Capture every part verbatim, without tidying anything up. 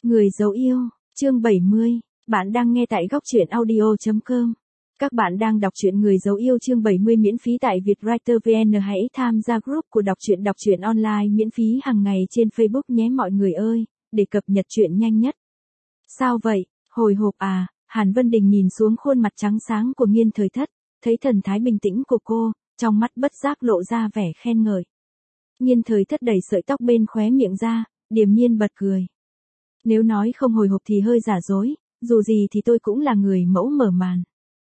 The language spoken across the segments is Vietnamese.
Người dấu yêu, chương bảy mươi, bạn đang nghe tại góc truyện audio chấm com. Các bạn đang đọc truyện Người dấu yêu chương bảy mươi miễn phí tại Vietwriter vê en. Hãy tham gia group của đọc truyện đọc truyện online miễn phí hàng ngày trên Facebook nhé mọi người ơi, để cập nhật truyện nhanh nhất. Sao vậy, hồi hộp à? Hàn Vân Đình nhìn xuống khuôn mặt trắng sáng của Nghiên Thời Thất, thấy thần thái bình tĩnh của cô, trong mắt bất giác lộ ra vẻ khen ngợi. Nghiên Thời Thất đẩy sợi tóc bên khóe miệng ra, điềm nhiên bật cười. Nếu nói không hồi hộp thì hơi giả dối, dù gì thì tôi cũng là người mẫu mở màn.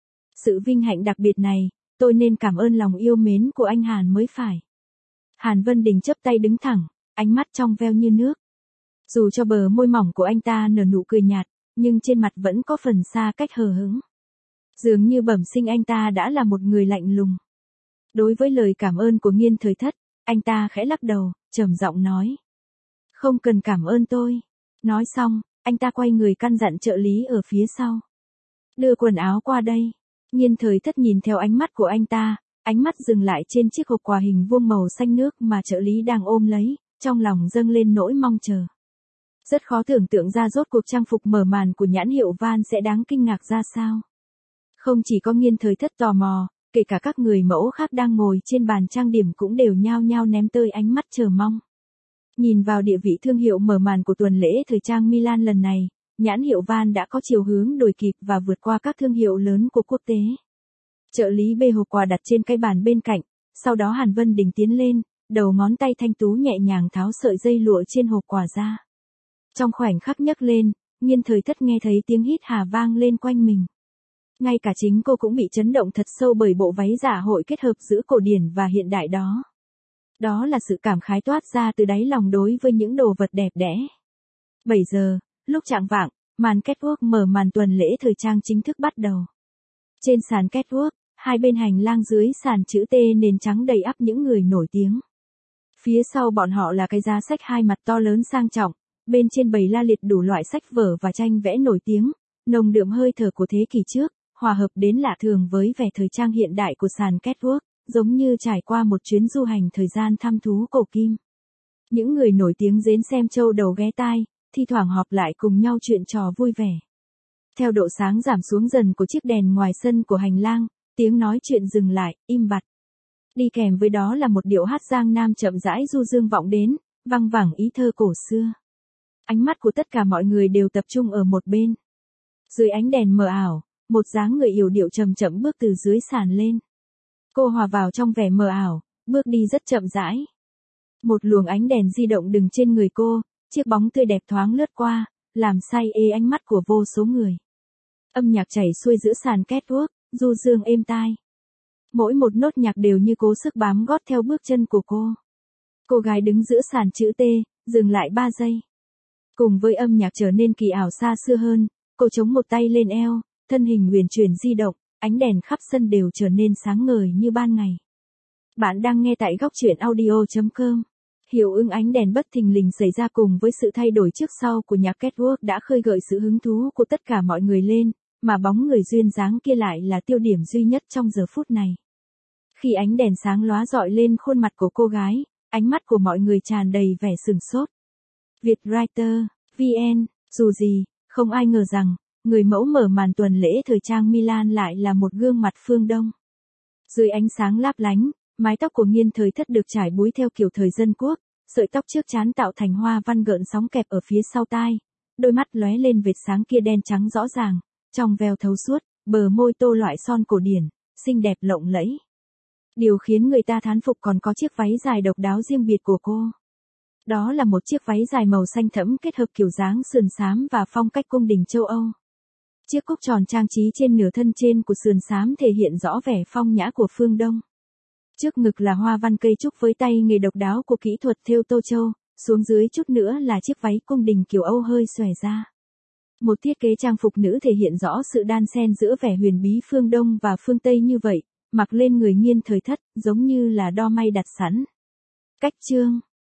Sự vinh hạnh đặc biệt này, tôi nên cảm ơn lòng yêu mến của anh Hàn mới phải. Hàn Vân Đình chắp tay đứng thẳng, ánh mắt trong veo như nước. Dù cho bờ môi mỏng của anh ta nở nụ cười nhạt, nhưng trên mặt vẫn có phần xa cách hờ hững. Dường như bẩm sinh anh ta đã là một người lạnh lùng. Đối với lời cảm ơn của Nghiên Thời Thất, anh ta khẽ lắc đầu, trầm giọng nói. Không cần cảm ơn tôi. Nói xong, anh ta quay người căn dặn trợ lý ở phía sau. Đưa quần áo qua đây. Nghiên Thời Thất nhìn theo ánh mắt của anh ta, ánh mắt dừng lại trên chiếc hộp quà hình vuông màu xanh nước mà trợ lý đang ôm lấy, trong lòng dâng lên nỗi mong chờ. Rất khó tưởng tượng ra rốt cuộc trang phục mở màn của nhãn hiệu Van sẽ đáng kinh ngạc ra sao. Không chỉ có Nghiên Thời Thất tò mò, kể cả các người mẫu khác đang ngồi trên bàn trang điểm cũng đều nhao nhao ném tơi ánh mắt chờ mong. Nhìn vào địa vị thương hiệu mở màn của tuần lễ thời trang Milan lần này, nhãn hiệu Van đã có chiều hướng đuổi kịp và vượt qua các thương hiệu lớn của quốc tế. Trợ lý bê hộp quà đặt trên cái bàn bên cạnh, sau đó Hàn Vân Đình tiến lên, đầu ngón tay thanh tú nhẹ nhàng tháo sợi dây lụa trên hộp quà ra. Trong khoảnh khắc nhấc lên, Nghiên Thời Thất nghe thấy tiếng hít hà vang lên quanh mình. Ngay cả chính cô cũng bị chấn động thật sâu bởi bộ váy dạ hội kết hợp giữa cổ điển và hiện đại đó. Đó là sự cảm khái toát ra từ đáy lòng đối với những đồ vật đẹp đẽ. bảy giờ, lúc chạng vạng, màn catwalk mở màn tuần lễ thời trang chính thức bắt đầu. Trên sàn catwalk, hai bên hành lang dưới sàn chữ T nền trắng đầy ắp những người nổi tiếng. Phía sau bọn họ là cái giá sách hai mặt to lớn sang trọng, bên trên bày la liệt đủ loại sách vở và tranh vẽ nổi tiếng, nồng đượm hơi thở của thế kỷ trước, hòa hợp đến lạ thường với vẻ thời trang hiện đại của sàn catwalk. Giống như trải qua một chuyến du hành thời gian thăm thú cổ kim. Những người nổi tiếng đến xem châu đầu ghé tai, thi thoảng họp lại cùng nhau chuyện trò vui vẻ. Theo độ sáng giảm xuống dần của chiếc đèn ngoài sân của hành lang, tiếng nói chuyện dừng lại, im bặt. Đi kèm với đó là một điệu hát Giang Nam chậm rãi du dương vọng đến, văng vẳng ý thơ cổ xưa. Ánh mắt của tất cả mọi người đều tập trung ở một bên. Dưới ánh đèn mờ ảo, một dáng người yểu điệu chậm chậm bước từ dưới sàn lên. Cô hòa vào trong vẻ mờ ảo, bước đi rất chậm rãi. Một luồng ánh đèn di động đừng trên người cô, chiếc bóng tươi đẹp thoáng lướt qua, làm say ê ánh mắt của vô số người. Âm nhạc chảy xuôi giữa sàn catwalk, du dương êm tai. Mỗi một nốt nhạc đều như cố sức bám gót theo bước chân của cô. Cô gái đứng giữa sàn chữ T, dừng lại ba giây. Cùng với âm nhạc trở nên kỳ ảo xa xưa hơn, cô chống một tay lên eo, thân hình huyền chuyển di động. Ánh đèn khắp sân đều trở nên sáng ngời như ban ngày. Bạn đang nghe tại góc truyện audio chấm com. Hiệu ứng ánh đèn bất thình lình xảy ra cùng với sự thay đổi trước sau của nhạc catwalk đã khơi gợi sự hứng thú của tất cả mọi người lên, mà bóng người duyên dáng kia lại là tiêu điểm duy nhất trong giờ phút này. Khi ánh đèn sáng lóa rọi lên khuôn mặt của cô gái, ánh mắt của mọi người tràn đầy vẻ sửng sốt. Vietwriter vê en, dù gì, không ai ngờ rằng, người mẫu mở màn tuần lễ thời trang Milan lại là một gương mặt phương Đông. Dưới ánh sáng láp lánh, mái tóc của Nghiên Thời Thất được trải búi theo kiểu thời dân quốc, sợi tóc trước trán tạo thành hoa văn gợn sóng kẹp ở phía sau tai, đôi mắt lóe lên vệt sáng kia đen trắng rõ ràng, trong veo thấu suốt, bờ môi tô loại son cổ điển, xinh đẹp lộng lẫy. Điều khiến người ta thán phục còn có chiếc váy dài độc đáo riêng biệt của cô. Đó là một chiếc váy dài màu xanh thẫm kết hợp kiểu dáng sườn xám và phong cách cung đình châu Âu. Chiếc cúc tròn trang trí trên nửa thân trên của sườn xám thể hiện rõ vẻ phong nhã của phương Đông. Trước ngực là hoa văn cây trúc với tay nghề độc đáo của kỹ thuật thêu Tô Châu, xuống dưới chút nữa là chiếc váy cung đình kiểu Âu hơi xòe ra. Một thiết kế trang phục nữ thể hiện rõ sự đan xen giữa vẻ huyền bí phương Đông và phương Tây như vậy, mặc lên người Nghiên Thời Thất giống như là đo may đặt sẵn. Cách chương